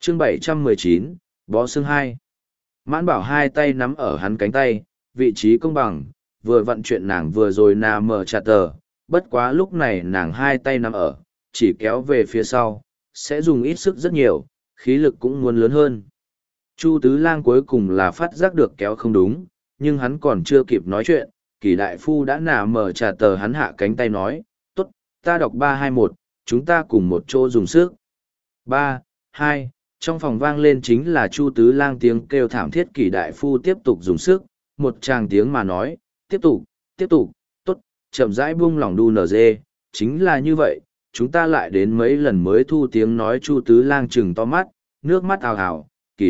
chương 719, bó xương 2. Mãn bảo hai tay nắm ở hắn cánh tay, vị trí công bằng, vừa vận chuyện nàng vừa rồi nà mở chặt tờ, bất quá lúc này nàng hai tay nắm ở, chỉ kéo về phía sau, sẽ dùng ít sức rất nhiều, khí lực cũng muốn lớn hơn. Chu Tứ Lang cuối cùng là phát giác được kéo không đúng, nhưng hắn còn chưa kịp nói chuyện, Kỳ đại phu đã nà mở chặt tờ hắn hạ cánh tay nói, tốt, ta đọc 3-2-1, chúng ta cùng một chỗ dùng sức. 3, 2, trong phòng vang lên chính là Chu Tứ Lang tiếng kêu thảm thiết. Kỳ đại phu tiếp tục dùng sức, một tràng tiếng mà nói, tiếp tục, tốt, chậm rãi buông lỏng đu nở dê, chính là như vậy, chúng ta lại đến mấy lần mới thu tiếng nói. Chu Tứ Lang trừng to mắt, nước mắt ào ào, Kỳ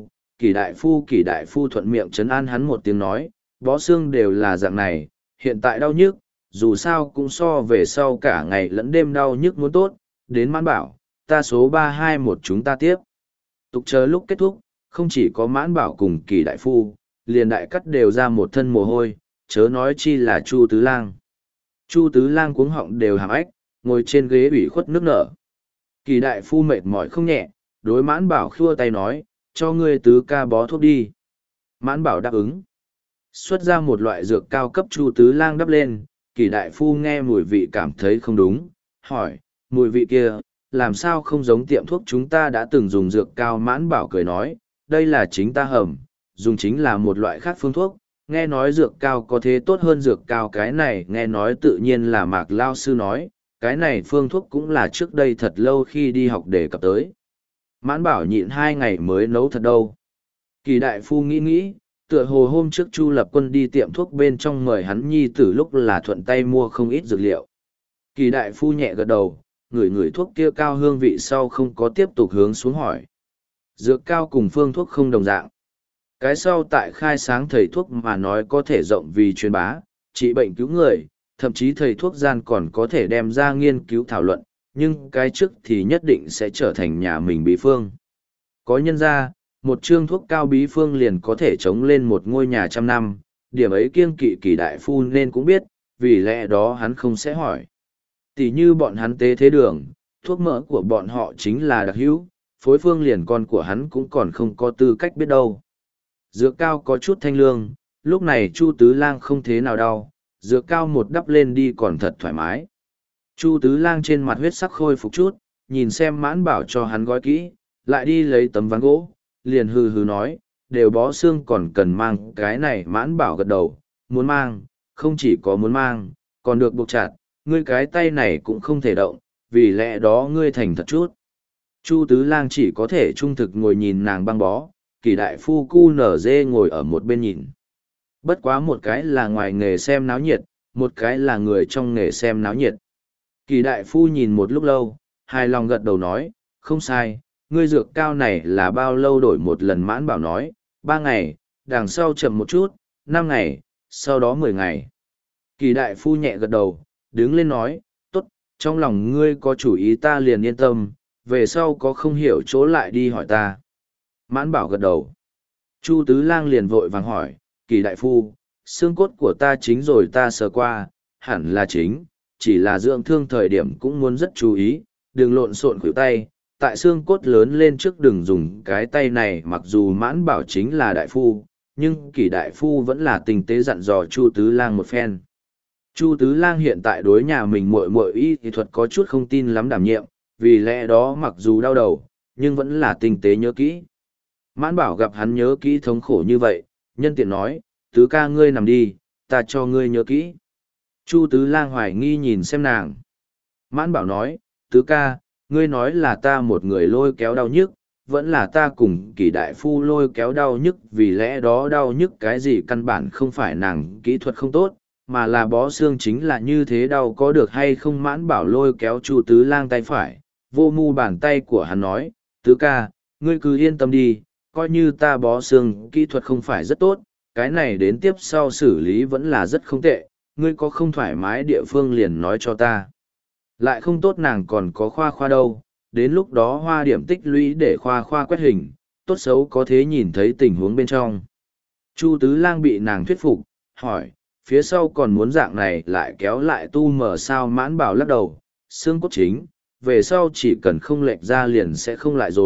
đại phu thuận miệng trấn an hắn một tiếng nói, bó xương đều là dạng này, hiện tại đau nhức, dù sao cũng so về sau cả ngày lẫn đêm đau nhức muốn tốt, đến Mãn bảo, ta số 3-2-1 chúng ta tiếp. Tục chờ lúc kết thúc, không chỉ có Mãn bảo cùng Kỳ đại phu, liền đại cắt đều ra một thân mồ hôi, chớ nói chi là Chu Tứ Lang. Chu Tứ Lang cuống họng đều hàm ếch, ngồi trên ghế ủy khuất nước nở. Kỳ đại phu mệt mỏi không nhẹ, đối Mãn bảo khua tay nói, cho ngươi Tứ ca bó thuốc đi. Mãn bảo đáp ứng. Xuất ra một loại dược cao cấp. Chu Tứ Lang đắp lên, Kỳ đại phu nghe mùi vị cảm thấy không đúng, hỏi, mùi vị kia, làm sao không giống tiệm thuốc chúng ta đã từng dùng dược cao. Mãn bảo cười nói, đây là chính ta hầm, dùng chính là một loại khác phương thuốc, nghe nói dược cao có thế tốt hơn dược cao. Cái này nghe nói tự nhiên là Mạc Lao sư nói, cái này phương thuốc cũng là trước đây thật lâu khi đi học đề cập tới. Mãn bảo nhịn 2 ngày mới nấu thật đâu. Kỳ đại phu nghĩ, tựa hồ hôm trước Chu Lập Quân đi tiệm thuốc bên trong mời hắn nhi tử lúc là thuận tay mua không ít dược liệu. Kỳ đại phu nhẹ gật đầu, ngửi thuốc kia cao hương vị sau không có tiếp tục hướng xuống hỏi. Dược cao cùng phương thuốc không đồng dạng. Cái sau tại khai sáng thầy thuốc mà nói có thể rộng vì truyền bá, trị bệnh cứu người, thậm chí thầy thuốc gian còn có thể đem ra nghiên cứu thảo luận, nhưng cái trước thì nhất định sẽ trở thành nhà mình bí phương. Có nhân ra, một chương thuốc cao bí phương liền có thể chống lên một ngôi nhà 100 năm, điểm ấy kiêng kỵ Kỳ đại phu nên cũng biết, vì lẽ đó hắn không sẽ hỏi. Tỷ như bọn hắn tế thế đường, thuốc mỡ của bọn họ chính là đặc hữu, phối phương liền con của hắn cũng còn không có tư cách biết đâu. Dược cao có chút thanh lương, lúc này Chu Tứ Lang không thế nào đau, dược cao một đắp lên đi còn thật thoải mái. Chu Tứ Lang trên mặt huyết sắc khôi phục chút, nhìn xem Mãn bảo cho hắn gói kỹ, lại đi lấy tấm ván gỗ, liền hừ hừ nói, đều bó xương còn cần mang cái này. Mãn bảo gật đầu, muốn mang, không chỉ có muốn mang, còn được buộc chặt, ngươi cái tay này cũng không thể động, vì lẽ đó ngươi thành thật chút. Chu Tứ Lang chỉ có thể trung thực ngồi nhìn nàng băng bó, Kỳ đại phu cu nở dê ngồi ở một bên nhìn. Bất quá một cái là ngoài nghề xem náo nhiệt, một cái là người trong nghề xem náo nhiệt. Kỳ đại phu nhìn một lúc lâu, hài lòng gật đầu nói, không sai, ngươi dược cao này là bao lâu đổi một lần. Mãn bảo nói, 3 ngày, đằng sau chậm một chút, 5 ngày, sau đó 10 ngày. Kỳ đại phu nhẹ gật đầu, đứng lên nói, tốt, trong lòng ngươi có chủ ý ta liền yên tâm, về sau có không hiểu chỗ lại đi hỏi ta. Mãn bảo gật đầu. Chu Tứ Lang liền vội vàng hỏi, Kỳ đại phu, xương cốt của ta chính rồi ta sờ qua, hẳn là chính, chỉ là dưỡng thương thời điểm cũng muốn rất chú ý, đừng lộn xộn khuỷu tay, tại xương cốt lớn lên trước đừng dùng cái tay này. Mặc dù Mãn bảo chính là đại phu, nhưng Kỳ đại phu vẫn là tinh tế dặn dò Chu Tứ Lang một phen. Chu Tứ Lang hiện tại đối nhà mình muội muội y y thuật có chút không tin lắm đảm nhiệm, vì lẽ đó mặc dù đau đầu, nhưng vẫn là tinh tế nhớ kỹ. Mãn bảo gặp hắn nhớ kỹ thống khổ như vậy, nhân tiện nói, Tứ ca ngươi nằm đi, ta cho ngươi nhớ kỹ. Chu Tứ Lang hoài nghi nhìn xem nàng. Mãn bảo nói, Tứ ca, ngươi nói là ta một người lôi kéo đau nhức, vẫn là ta cùng Kỳ đại phu lôi kéo đau nhức. Vì lẽ đó đau nhức cái gì căn bản không phải nàng kỹ thuật không tốt, mà là bó xương chính là như thế. Đau có được hay không? Mãn bảo lôi kéo Chu Tứ Lang tay phải, vô mu bàn tay của hắn nói, Tứ ca, ngươi cứ yên tâm đi, coi như ta bó xương kỹ thuật không phải rất tốt, cái này đến tiếp sau xử lý vẫn là rất không tệ, ngươi có không thoải mái địa phương liền nói cho ta. Lại không tốt nàng còn có khoa đâu, đến lúc đó hoa điểm tích lũy để khoa quét hình, tốt xấu có thế nhìn thấy tình huống bên trong. Chu Tứ Lang bị nàng thuyết phục, hỏi, phía sau còn muốn dạng này lại kéo lại tu mở sao? Mãn bảo lắc đầu, xương cốt chính, về sau chỉ cần không lệch ra liền sẽ không lại rồi,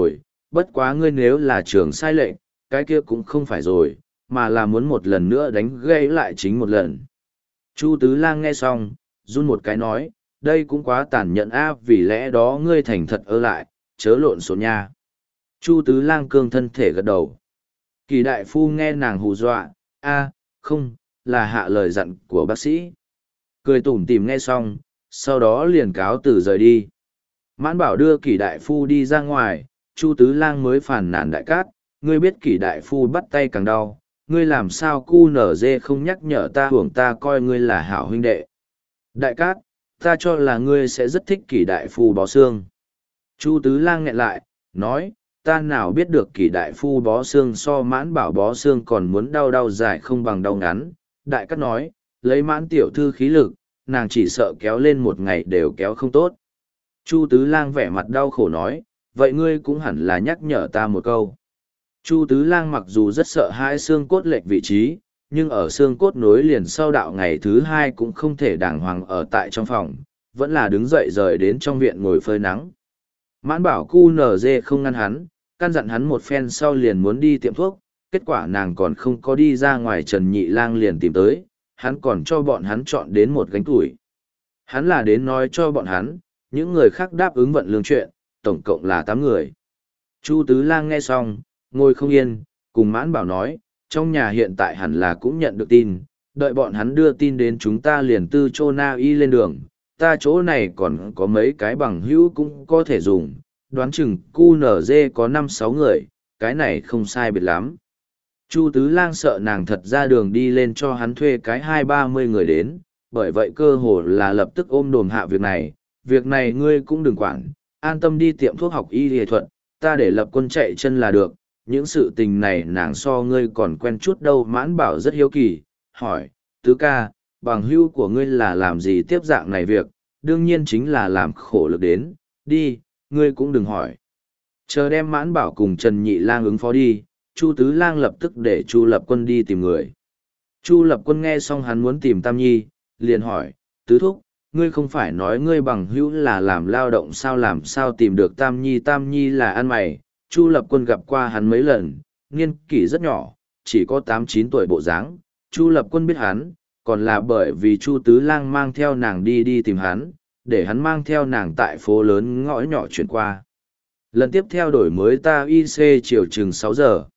bất quá ngươi nếu là trường sai lệnh, cái kia cũng không phải rồi, mà là muốn một lần nữa đánh gây lại chính một lần. Chu Tứ Lang nghe xong, run một cái nói, đây cũng quá tàn nhẫn a, vì lẽ đó ngươi thành thật ở lại, chớ lộn xộn nha. Chu Tứ Lang cương thân thể gật đầu. Kỳ đại phu nghe nàng hù dọa, a, không, là hạ lời dặn của bác sĩ. Cười tủm tỉm nghe xong, sau đó liền cáo từ rời đi. Mãn Bảo đưa Kỳ đại phu đi ra ngoài, Chu Tứ Lang mới phàn nàn Đại Cát, ngươi biết Kỳ đại phu bắt tay càng đau, ngươi làm sao cu nở dê không nhắc nhở ta, hưởng ta coi ngươi là hảo huynh đệ. Đại Cát, ta cho là ngươi sẽ rất thích Kỳ đại phu bó xương. Chu Tứ Lang nghẹn lại, nói, ta nào biết được Kỳ đại phu bó xương so Mãn Bảo bó xương còn muốn đau đau dài không bằng đau ngắn. Đại Cát nói, lấy Mãn tiểu thư khí lực, nàng chỉ sợ kéo lên một ngày đều kéo không tốt. Chu Tứ Lang vẻ mặt đau khổ nói, vậy ngươi cũng hẳn là nhắc nhở ta một câu. Chu Tứ Lang mặc dù rất sợ hãi xương cốt lệch vị trí, nhưng ở xương cốt nối liền sau đạo ngày thứ hai cũng không thể đàng hoàng ở tại trong phòng, vẫn là đứng dậy rời đến trong viện ngồi phơi nắng. Mãn Bảo cu nở dê không ngăn hắn, căn dặn hắn một phen sau liền muốn đi tiệm thuốc, kết quả nàng còn không có đi ra ngoài, Trần Nhị Lang liền tìm tới, hắn còn cho bọn hắn chọn đến một gánh củi. Hắn là đến nói cho bọn hắn, những người khác đáp ứng vận lương chuyện, tổng cộng là 8 người. Chu Tứ Lang nghe xong, ngồi không yên, cùng Mãn Bảo nói, trong nhà hiện tại hẳn là cũng nhận được tin, đợi bọn hắn đưa tin đến chúng ta liền tư chô na y lên đường, ta chỗ này còn có mấy cái bằng hữu cũng có thể dùng, đoán chừng QNZ có 5-6 người, cái này không sai biệt lắm. Chu Tứ Lang sợ nàng thật ra đường đi lên cho hắn thuê cái 20-30 người đến, bởi vậy cơ hồ là lập tức ôm đồm hạ việc này ngươi cũng đừng quản, an tâm đi tiệm thuốc học y y thuật, ta để Lập Quân chạy chân là được, những sự tình này nàng so ngươi còn quen chút đâu. Mãn Bảo rất hiếu kỳ, hỏi, Tứ ca, bằng hữu của ngươi là làm gì tiếp dạng này việc, đương nhiên chính là làm khổ lực đến, đi, ngươi cũng đừng hỏi. Chờ đem Mãn Bảo cùng Trần Nhị Lang ứng phó đi, Chu Tứ Lang lập tức để Chu Lập Quân đi tìm người. Chu Lập Quân nghe xong hắn muốn tìm Tam Nhi, liền hỏi, Tứ thúc, ngươi không phải nói ngươi bằng hữu là làm lao động sao, làm sao tìm được Tam Nhi? Tam Nhi là ăn mày. Chu Lập Quân gặp qua hắn mấy lần, niên kỷ rất nhỏ, chỉ có 8-9 tuổi bộ dáng. Chu Lập Quân biết hắn, còn là bởi vì Chu Tứ Lang mang theo nàng đi tìm hắn, để hắn mang theo nàng tại phố lớn ngõ nhỏ chuyển qua. Lần tiếp theo đổi mới ta IC chiều chừng 6 giờ.